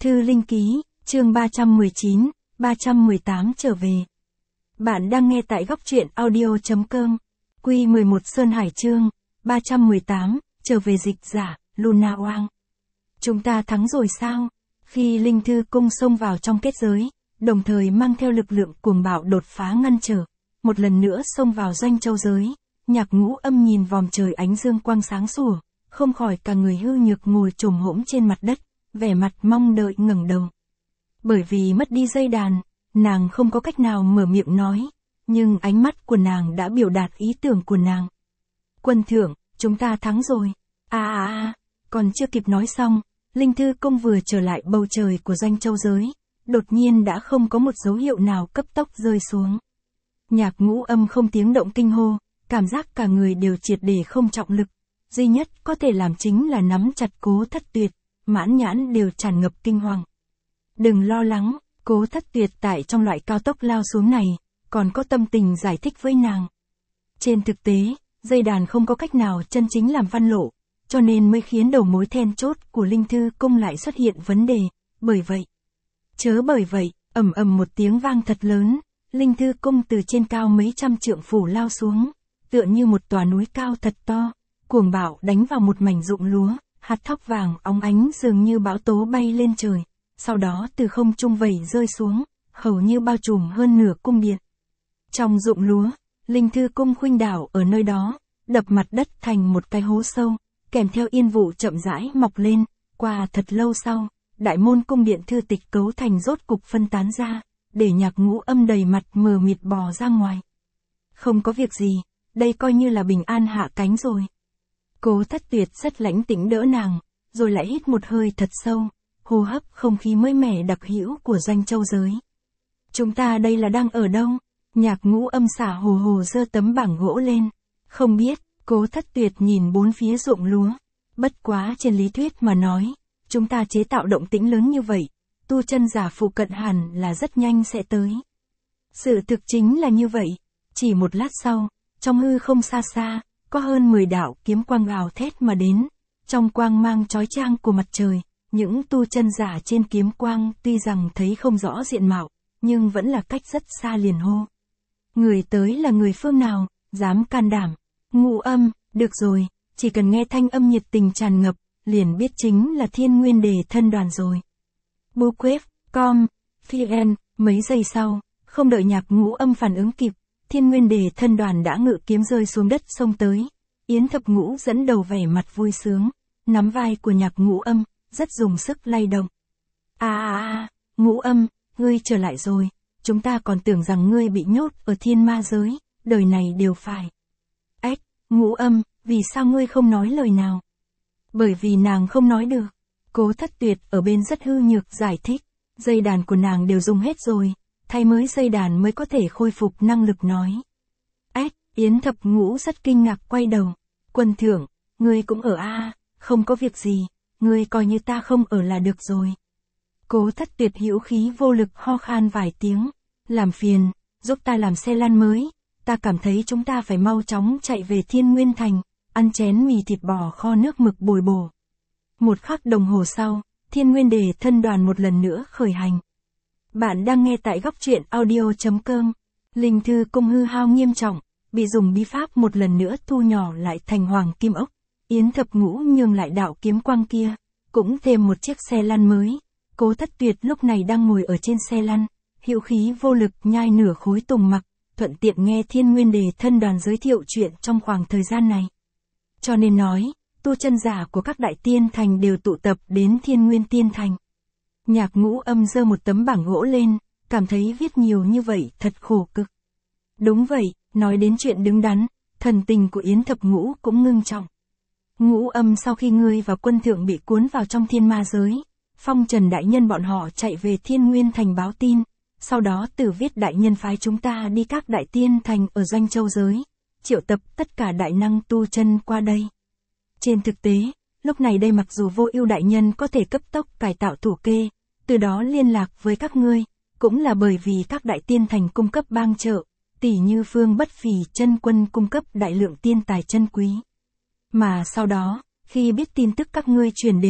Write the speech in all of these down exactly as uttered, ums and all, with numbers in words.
Thư Linh Ký, chương ba trăm mười chín, ba trăm mười tám trở về. Bạn đang nghe tại góc truyện audio.com. Quy mười một Sơn Hải chương, ba trăm mười tám, trở về dịch giả, Luna Oang. Chúng ta thắng rồi sao? Khi Linh Thư Cung xông vào trong kết giới, đồng thời mang theo lực lượng cuồng bạo đột phá ngăn trở, một lần nữa xông vào doanh châu giới, Nhạc Ngũ Âm nhìn vòm trời ánh dương quang sáng sủa, không khỏi cả người hư nhược ngồi chồm hổm trên mặt đất, vẻ mặt mong đợi ngẩng đầu. Bởi vì mất đi dây đàn, nàng không có cách nào mở miệng nói, nhưng ánh mắt của nàng đã biểu đạt ý tưởng của nàng. Quân thượng, chúng ta thắng rồi. À à à, còn chưa kịp nói xong, Linh Thư Cung vừa trở lại bầu trời của doanh châu giới, đột nhiên đã không có một dấu hiệu nào cấp tốc rơi xuống. Nhạc Ngũ Âm không tiếng động kinh hô, cảm giác cả người đều triệt để không trọng lực, duy nhất có thể làm chính là nắm chặt Cố Thất Tuyệt, mãn nhãn đều tràn ngập kinh hoàng. Đừng lo lắng, Cố Thất Tuyệt tại trong loại cao tốc lao xuống này, còn có tâm tình giải thích với nàng. Trên thực tế, dây đàn không có cách nào chân chính làm văn lộ, cho nên mới khiến đầu mối then chốt của Linh Thư Cung lại xuất hiện vấn đề, bởi vậy. Chớ bởi vậy, ầm ầm một tiếng vang thật lớn, Linh Thư Cung từ trên cao mấy trăm trượng phủ lao xuống, tựa như một tòa núi cao thật to, cuồng bạo đánh vào một mảnh ruộng lúa, hạt thóc vàng óng ánh dường như bão tố bay lên trời, sau đó từ không trung vẩy rơi xuống, hầu như bao trùm hơn nửa cung điện. Trong ruộng lúa, Linh Thư Cung khuynh đảo ở nơi đó, đập mặt đất thành một cái hố sâu, kèm theo yên vụ chậm rãi mọc lên, qua thật lâu sau, đại môn cung điện thư tịch cấu thành rốt cục phân tán ra, để Nhạc Ngũ Âm đầy mặt mờ mịt bò ra ngoài. Không có việc gì, đây coi như là bình an hạ cánh rồi. Cố Thất Tuyệt rất lãnh tĩnh đỡ nàng, rồi lại hít một hơi thật sâu, hô hấp không khí mới mẻ đặc hữu của doanh châu giới. Chúng ta đây là đang ở đâu? Nhạc Ngũ Âm xả hồ hồ giơ tấm bảng gỗ lên. Không biết, Cố Thất Tuyệt nhìn bốn phía ruộng lúa. Bất quá trên lý thuyết mà nói, chúng ta chế tạo động tĩnh lớn như vậy, tu chân giả phụ cận hẳn là rất nhanh sẽ tới. Sự thực chính là như vậy, chỉ một lát sau, trong hư không xa xa, có hơn mười đạo kiếm quang gào thét mà đến, trong quang mang chói chang của mặt trời, những tu chân giả trên kiếm quang tuy rằng thấy không rõ diện mạo, nhưng vẫn là cách rất xa liền hô. Người tới là người phương nào, dám can đảm. Ngũ Âm, được rồi, chỉ cần nghe thanh âm nhiệt tình tràn ngập, liền biết chính là Thiên Nguyên Đề thân đoàn rồi. Bookquest, com, vn, mấy giây sau, không đợi Nhạc Ngũ Âm phản ứng kịp, Thiên Nguyên Đề thân đoàn đã ngự kiếm rơi xuống đất xông tới. Yến Thập Ngũ dẫn đầu vẻ mặt vui sướng, nắm vai của Nhạc Ngũ Âm, rất dùng sức lay động. À à à, Ngũ Âm, ngươi trở lại rồi, chúng ta còn tưởng rằng ngươi bị nhốt ở thiên ma giới, đời này đều phải. Ếch, Ngũ Âm, vì sao ngươi không nói lời nào? Bởi vì nàng không nói được. Cố Thất Tuyệt ở bên rất hư nhược giải thích, dây đàn của nàng đều dùng hết rồi, thay mới dây đàn mới có thể khôi phục năng lực nói. Ếch, Yến Thập Ngũ rất kinh ngạc quay đầu. Quân thượng, ngươi cũng ở a à, không có việc gì, ngươi coi như ta không ở là được rồi. Cố Thất Tuyệt hữu khí vô lực ho khan vài tiếng, làm phiền, giúp ta làm xe lăn mới, ta cảm thấy chúng ta phải mau chóng chạy về Thiên Nguyên Thành, ăn chén mì thịt bò kho nước mực bồi bổ. Một khắc đồng hồ sau, Thiên Nguyên Đề thân đoàn một lần nữa khởi hành. Bạn đang nghe tại góc truyện audio.com. Linh Thư Cung hư hao nghiêm trọng, bị dùng bí pháp một lần nữa thu nhỏ lại thành hoàng kim ốc. Yến Thập Ngũ nhường lại đạo kiếm quang kia, cũng thêm một chiếc xe lăn mới. Cố Thất Tuyệt lúc này đang ngồi ở trên xe lăn, hữu khí vô lực nhai nửa khối tùng mặc, thuận tiện nghe Thiên Nguyên Đề thân đoàn giới thiệu chuyện trong khoảng thời gian này. Cho nên nói, tu chân giả của các đại tiên thành đều tụ tập đến Thiên Nguyên Tiên Thành. Nhạc Ngũ Âm giơ một tấm bảng gỗ lên, cảm thấy viết nhiều như vậy thật khổ cực. Đúng vậy, nói đến chuyện đứng đắn, thần tình của Yến Thập Ngũ cũng ngưng trọng. Ngũ Âm, sau khi ngươi và quân thượng bị cuốn vào trong thiên ma giới, Phong Trần đại nhân bọn họ chạy về Thiên Nguyên Thành báo tin, sau đó Tử Viết đại nhân phái chúng ta đi các đại tiên thành ở doanh châu giới, triệu tập tất cả đại năng tu chân qua đây. Trên thực tế, lúc này đây mặc dù Vô Ưu đại nhân có thể cấp tốc cải tạo thủ kê, từ đó liên lạc với các ngươi, cũng là bởi vì các đại tiên thành cung cấp bang trợ, tỷ như Phương Bất Phì chân quân cung cấp đại lượng tiên tài chân quý. Mà sau đó, khi biết tin tức các ngươi truyền đến,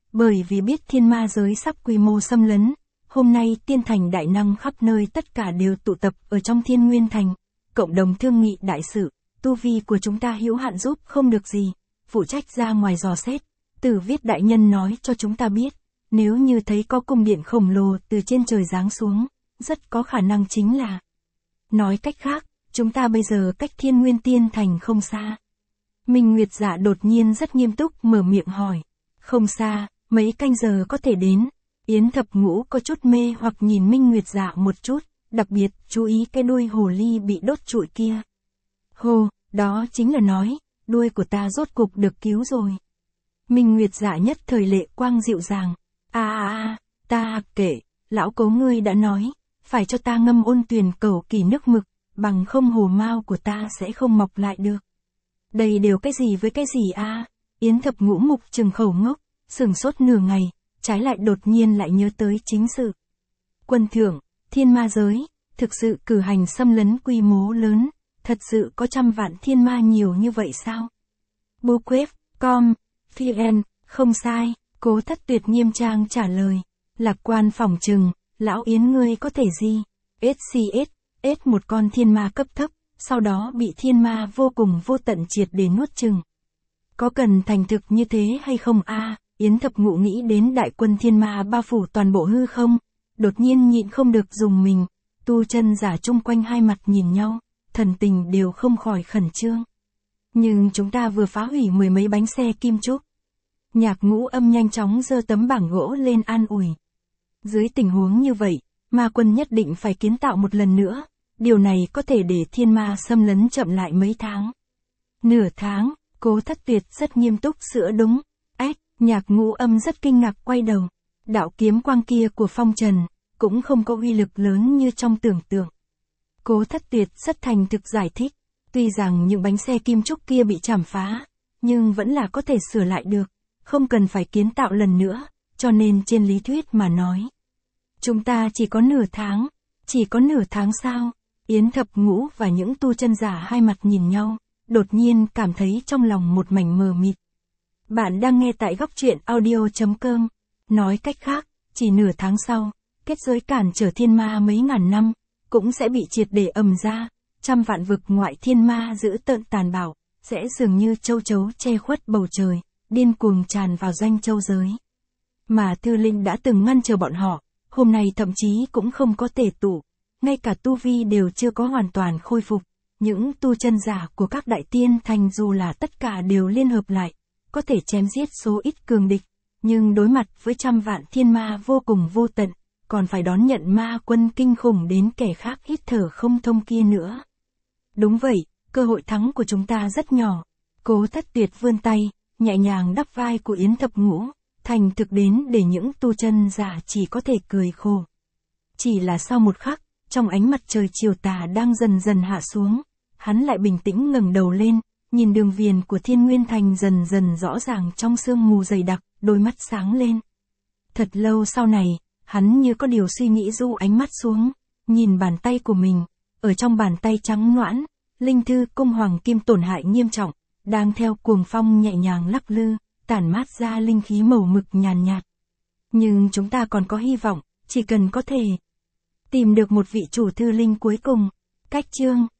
Bởi vì biết thiên ma giới sắp quy mô xâm lấn, hôm nay tiên thành đại năng khắp nơi tất cả đều tụ tập ở trong Thiên Nguyên Thành, cộng đồng thương nghị đại sự, tu vi của chúng ta hữu hạn giúp không được gì, phụ trách ra ngoài dò xét. Tử Viết đại nhân nói cho chúng ta biết, nếu như thấy có cung điện khổng lồ từ trên trời giáng xuống, rất có khả năng chính là. Nói cách khác, chúng ta bây giờ cách Thiên Nguyên Tiên Thành không xa. Minh Nguyệt Dạ đột nhiên rất nghiêm túc mở miệng hỏi. Không xa, mấy canh giờ có thể đến. Yến Thập Ngũ có chút mê hoặc nhìn Minh Nguyệt Dạ một chút, đặc biệt chú ý cái đuôi hồ ly bị đốt trụi kia. Hồ, đó chính là nói, đuôi của ta rốt cục được cứu rồi. Minh Nguyệt Dạ nhất thời lệ quang dịu dàng. À à à, ta kể, lão cố ngươi đã nói, phải cho ta ngâm ôn tuyền cẩu kỳ nước mực, bằng không hồ mao của ta sẽ không mọc lại được. Đây đều cái gì với cái gì a? À? Yến Thập Ngũ mục trừng khẩu ngốc, sửng sốt nửa ngày, trái lại đột nhiên lại nhớ tới chính sự. Quân thượng, thiên ma giới, thực sự cử hành xâm lấn quy mô lớn, thật sự có trăm vạn thiên ma nhiều như vậy sao? Bookquest, com, vn, không sai, Cố Thất Tuyệt nghiêm trang trả lời, lạc quan phỏng chừng, lão Yến ngươi có thể gì? ét xê ét, ét một con thiên ma cấp thấp, sau đó bị thiên ma vô cùng vô tận triệt để nuốt chừng. Có cần thành thực như thế hay không a? À, Yến Thập Ngũ nghĩ đến đại quân thiên ma bao phủ toàn bộ hư không, đột nhiên nhịn không được dùng mình, tu chân giả chung quanh hai mặt nhìn nhau, thần tình đều không khỏi khẩn trương. Nhưng chúng ta vừa phá hủy mười mấy bánh xe kim trúc. Nhạc Ngũ Âm nhanh chóng giơ tấm bảng gỗ lên an ủi. Dưới tình huống như vậy, ma quân nhất định phải kiến tạo một lần nữa, điều này có thể để thiên ma xâm lấn chậm lại mấy tháng. Nửa tháng, Cố Thất Tuyệt rất nghiêm túc sửa đúng. Ách, Nhạc Ngũ Âm rất kinh ngạc quay đầu. Đạo kiếm quang kia của Phong Trần, cũng không có uy lực lớn như trong tưởng tượng. Cố Thất Tuyệt rất thành thực giải thích, tuy rằng những bánh xe kim trúc kia bị chảm phá, nhưng vẫn là có thể sửa lại được, không cần phải kiến tạo lần nữa, cho nên trên lý thuyết mà nói. Chúng ta chỉ có nửa tháng, chỉ có nửa tháng sao? Yến Thập Ngũ và những tu chân giả hai mặt nhìn nhau, đột nhiên cảm thấy trong lòng một mảnh mờ mịt. Bạn đang nghe tại góc truyện audio chấm com, nói cách khác, chỉ nửa tháng sau, kết giới cản trở thiên ma mấy ngàn năm, cũng sẽ bị triệt để ầm ra, trăm vạn vực ngoại thiên ma giữ tợn tàn bạo, sẽ dường như châu chấu che khuất bầu trời, điên cuồng tràn vào doanh châu giới. Mà Thư Linh đã từng ngăn chờ bọn họ, hôm nay thậm chí cũng không có tề tụ, ngay cả tu vi đều chưa có hoàn toàn khôi phục. Những tu chân giả của các đại tiên thành dù là tất cả đều liên hợp lại, có thể chém giết số ít cường địch, nhưng đối mặt với trăm vạn thiên ma vô cùng vô tận, còn phải đón nhận ma quân kinh khủng đến kẻ khác hít thở không thông kia nữa. Đúng vậy, cơ hội thắng của chúng ta rất nhỏ. Cố Thất Tuyệt vươn tay, nhẹ nhàng đắp vai của Yến Thập Ngũ, thành thực đến để những tu chân giả chỉ có thể cười khổ. Chỉ là sau một khắc, trong ánh mặt trời chiều tà đang dần dần hạ xuống, hắn lại bình tĩnh ngẩng đầu lên, nhìn đường viền của Thiên Nguyên Thành dần dần rõ ràng trong sương mù dày đặc, đôi mắt sáng lên. Thật lâu sau này, hắn như có điều suy nghĩ du ánh mắt xuống, nhìn bàn tay của mình, ở trong bàn tay trắng nõn, linh thư cung hoàng kim tổn hại nghiêm trọng, đang theo cuồng phong nhẹ nhàng lắc lư, tản mát ra linh khí màu mực nhàn nhạt. Nhưng chúng ta còn có hy vọng, chỉ cần có thể tìm được một vị chủ thư linh cuối cùng. Cách chương